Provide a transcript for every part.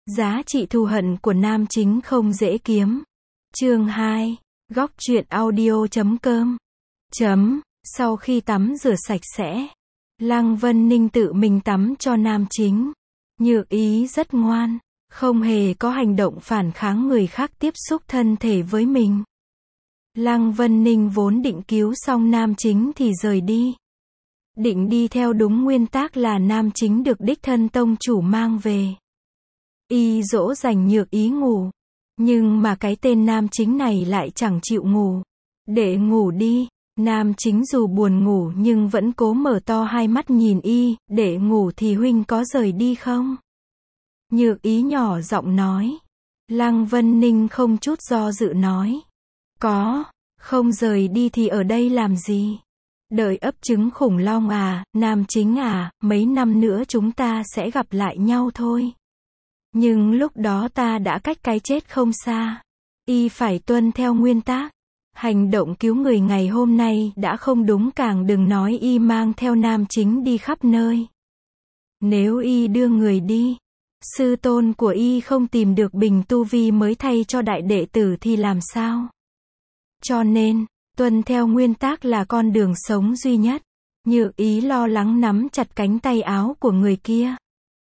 Giá trị thù hận của nam chính không dễ kiếm. Chương 2. Góc truyện audio.com. Sau khi tắm rửa sạch sẽ, Lăng Vân Ninh tự mình tắm cho nam chính. Nhược Ý rất ngoan, không hề có hành động phản kháng người khác tiếp xúc thân thể với mình. Lăng Vân Ninh vốn định cứu xong nam chính thì rời đi. Định đi theo đúng nguyên tắc là nam chính được đích thân tông chủ mang về. Y dỗ dành Nhược Ý ngủ. Nhưng mà cái tên nam chính này lại chẳng chịu ngủ. Để ngủ đi. Nam chính dù buồn ngủ nhưng vẫn cố mở to hai mắt nhìn Y. Để ngủ thì huynh có rời đi không? Nhược Ý nhỏ giọng nói. Lăng Vân Ninh không chút do dự nói. Có, không rời đi thì ở đây làm gì? Đợi ấp trứng khủng long à, nam chính à, mấy năm nữa chúng ta sẽ gặp lại nhau thôi. Nhưng lúc đó ta đã cách cái chết không xa. Y phải tuân theo nguyên tắc. Hành động cứu người ngày hôm nay đã không đúng, càng đừng nói Y mang theo nam chính đi khắp nơi. Nếu Y đưa người đi, sư tôn của Y không tìm được bình tu vi mới thay cho đại đệ tử thì làm sao? Cho nên, tuân theo nguyên tắc là con đường sống duy nhất. Nhược Ý lo lắng nắm chặt cánh tay áo của người kia.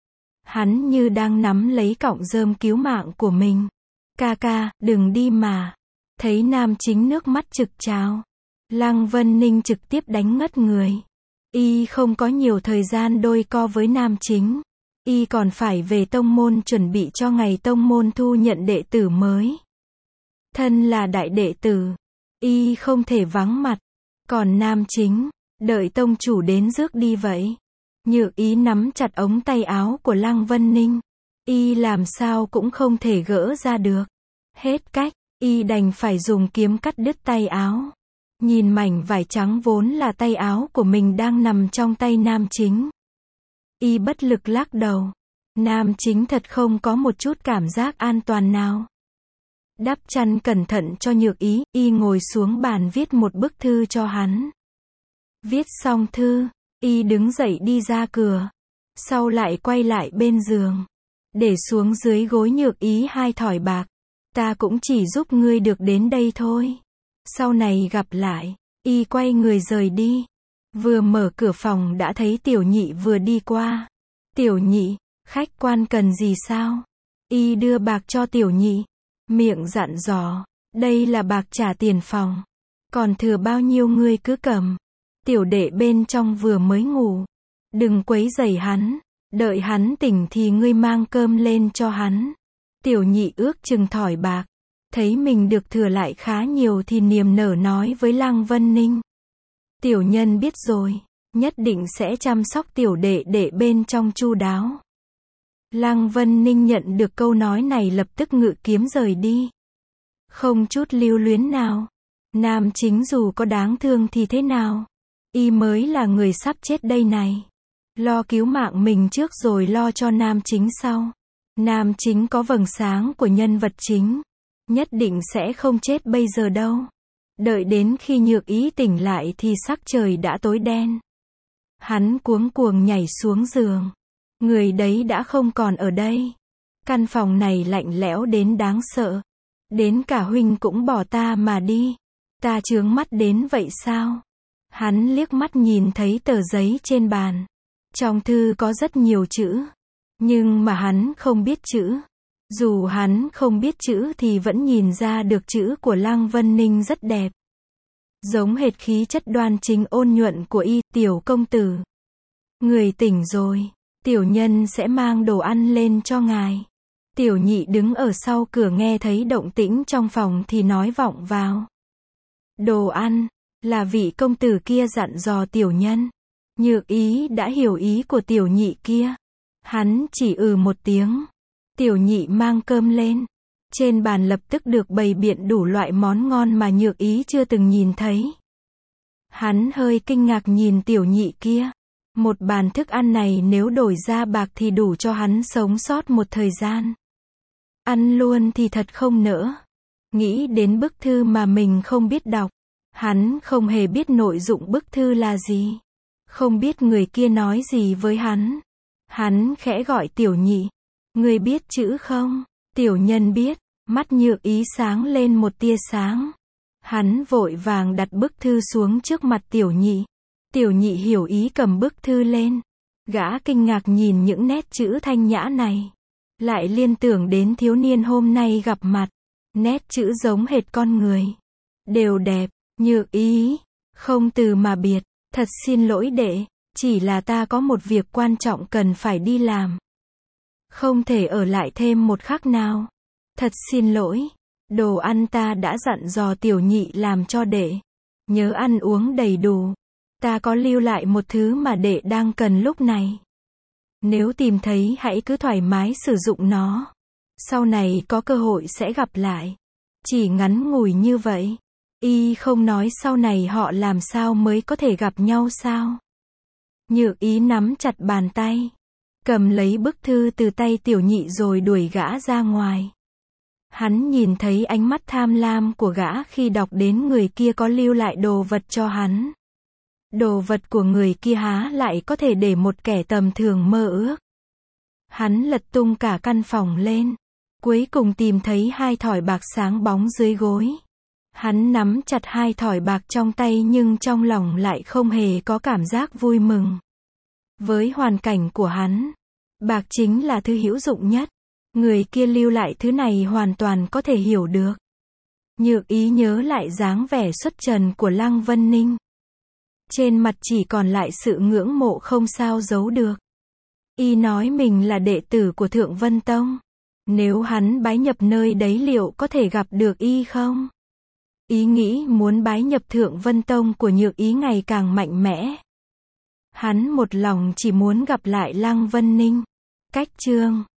Hắn như đang nắm lấy cọng rơm cứu mạng của mình. Ca ca, đừng đi mà. Thấy nam chính nước mắt trực trào. Lăng Vân Ninh trực tiếp đánh ngất người. Y không có nhiều thời gian đôi co với nam chính. Y còn phải về tông môn chuẩn bị cho ngày tông môn thu nhận đệ tử mới. Thân là đại đệ tử, Y không thể vắng mặt. Còn nam chính, đợi tông chủ đến rước đi vậy. Nhược Ý nắm chặt ống tay áo của Lăng Vân Ninh. Y làm sao cũng không thể gỡ ra được. Hết cách, Y đành phải dùng kiếm cắt đứt tay áo. Nhìn mảnh vải trắng vốn là tay áo của mình đang nằm trong tay nam chính. Y bất lực lắc đầu. Nam chính thật không có một chút cảm giác an toàn nào. Đắp chăn cẩn thận cho Nhược Ý, Y ngồi xuống bàn viết một bức thư cho hắn. Viết xong thư, Y đứng dậy đi ra cửa. Sau lại quay lại bên giường. Để xuống dưới gối Nhược Ý 2 thỏi bạc. Ta cũng chỉ giúp ngươi được đến đây thôi. Sau này gặp lại. Y quay người rời đi. Vừa mở cửa phòng đã thấy Tiểu Nhị vừa đi qua. Tiểu Nhị, khách quan cần gì sao? Y đưa bạc cho Tiểu Nhị. Miệng dặn dò. Đây là bạc trả tiền phòng. Còn thừa bao nhiêu ngươi cứ cầm. Tiểu đệ bên trong vừa mới ngủ. Đừng quấy rầy hắn. Đợi hắn tỉnh thì ngươi mang cơm lên cho hắn. Tiểu Nhị ước chừng thỏi bạc. Thấy mình được thừa lại khá nhiều thì niềm nở nói với Lăng Vân Ninh. Tiểu nhân biết rồi. Nhất định sẽ chăm sóc tiểu đệ để bên trong chu đáo. Lăng Vân Ninh nhận được câu nói này lập tức ngự kiếm rời đi. Không chút lưu luyến nào. Nam chính dù có đáng thương thì thế nào? Y mới là người sắp chết đây này. Lo cứu mạng mình trước rồi lo cho nam chính sau. Nam chính có vầng sáng của nhân vật chính. Nhất định sẽ không chết bây giờ đâu. Đợi đến khi Nhược Ý tỉnh lại thì sắc trời đã tối đen. Hắn cuống cuồng nhảy xuống giường. Người đấy đã không còn ở đây. Căn phòng này lạnh lẽo đến đáng sợ. Đến cả huynh cũng bỏ ta mà đi. Ta chướng mắt đến vậy sao? Hắn liếc mắt nhìn thấy tờ giấy trên bàn. Trong thư có rất nhiều chữ. Nhưng mà hắn không biết chữ. Dù hắn không biết chữ thì vẫn nhìn ra được chữ của Lăng Vân Ninh rất đẹp. Giống hệt khí chất đoan chính ôn nhuận của Y. Tiểu công tử. Người tỉnh rồi. Tiểu nhân sẽ mang đồ ăn lên cho ngài. Tiểu Nhị đứng ở sau cửa nghe thấy động tĩnh trong phòng thì nói vọng vào. Đồ ăn, là vị công tử kia dặn dò tiểu nhân. Nhược Ý đã hiểu ý của Tiểu Nhị kia. Hắn chỉ một tiếng. Tiểu Nhị mang cơm lên. Trên bàn lập tức được bày biện đủ loại món ngon mà Nhược Ý chưa từng nhìn thấy. Hắn hơi kinh ngạc nhìn Tiểu Nhị kia. Một bàn thức ăn này nếu đổi ra bạc thì đủ cho hắn sống sót một thời gian. Ăn luôn thì thật không nỡ. Nghĩ đến bức thư mà mình không biết đọc. Hắn không hề biết nội dụng bức thư là gì. Không biết người kia nói gì với hắn. Hắn khẽ gọi Tiểu Nhị. Ngươi biết chữ không? Tiểu nhân biết, mắt Nhược Ý sáng lên một tia sáng. Hắn vội vàng đặt bức thư xuống trước mặt Tiểu Nhị. Tiểu Nhị hiểu ý cầm bức thư lên. Gã kinh ngạc nhìn những nét chữ thanh nhã này. Lại liên tưởng đến thiếu niên hôm nay gặp mặt. Nét chữ giống hệt con người. Đều đẹp, Nhược Ý. Không từ mà biệt, thật xin lỗi đệ. Chỉ là ta có một việc quan trọng cần phải đi làm. Không thể ở lại thêm một khắc nào. Thật xin lỗi. Đồ ăn ta đã dặn dò Tiểu Nhị làm cho đệ. Nhớ ăn uống đầy đủ. Ta có lưu lại một thứ mà đệ đang cần lúc này. Nếu tìm thấy hãy cứ thoải mái sử dụng nó. Sau này có cơ hội sẽ gặp lại. Chỉ ngắn ngủi như vậy. Y không nói sau này họ làm sao mới có thể gặp nhau sao? Nhược Ý nắm chặt bàn tay. Cầm lấy bức thư từ tay Tiểu Nhị rồi đuổi gã ra ngoài. Hắn nhìn thấy ánh mắt tham lam của gã khi đọc đến người kia có lưu lại đồ vật cho hắn. Đồ vật của người kia há lại có thể để một kẻ tầm thường mơ ước. Hắn lật tung cả căn phòng lên. Cuối cùng tìm thấy 2 thỏi bạc sáng bóng dưới gối. Hắn nắm chặt 2 thỏi bạc trong tay nhưng trong lòng lại không hề có cảm giác vui mừng. Với hoàn cảnh của hắn, bạc chính là thứ hữu dụng nhất. Người kia lưu lại thứ này hoàn toàn có thể hiểu được. Nhược Ý nhớ lại dáng vẻ xuất trần của Lăng Vân Ninh. Trên mặt chỉ còn lại sự ngưỡng mộ không sao giấu được. Y nói mình là đệ tử của Thượng Vân Tông. Nếu hắn bái nhập nơi đấy liệu có thể gặp được y không? Ý nghĩ muốn bái nhập Thượng Vân Tông của Nhược Ý ngày càng mạnh mẽ. Hắn một lòng chỉ muốn gặp lại Lăng Vân Ninh. Cách chương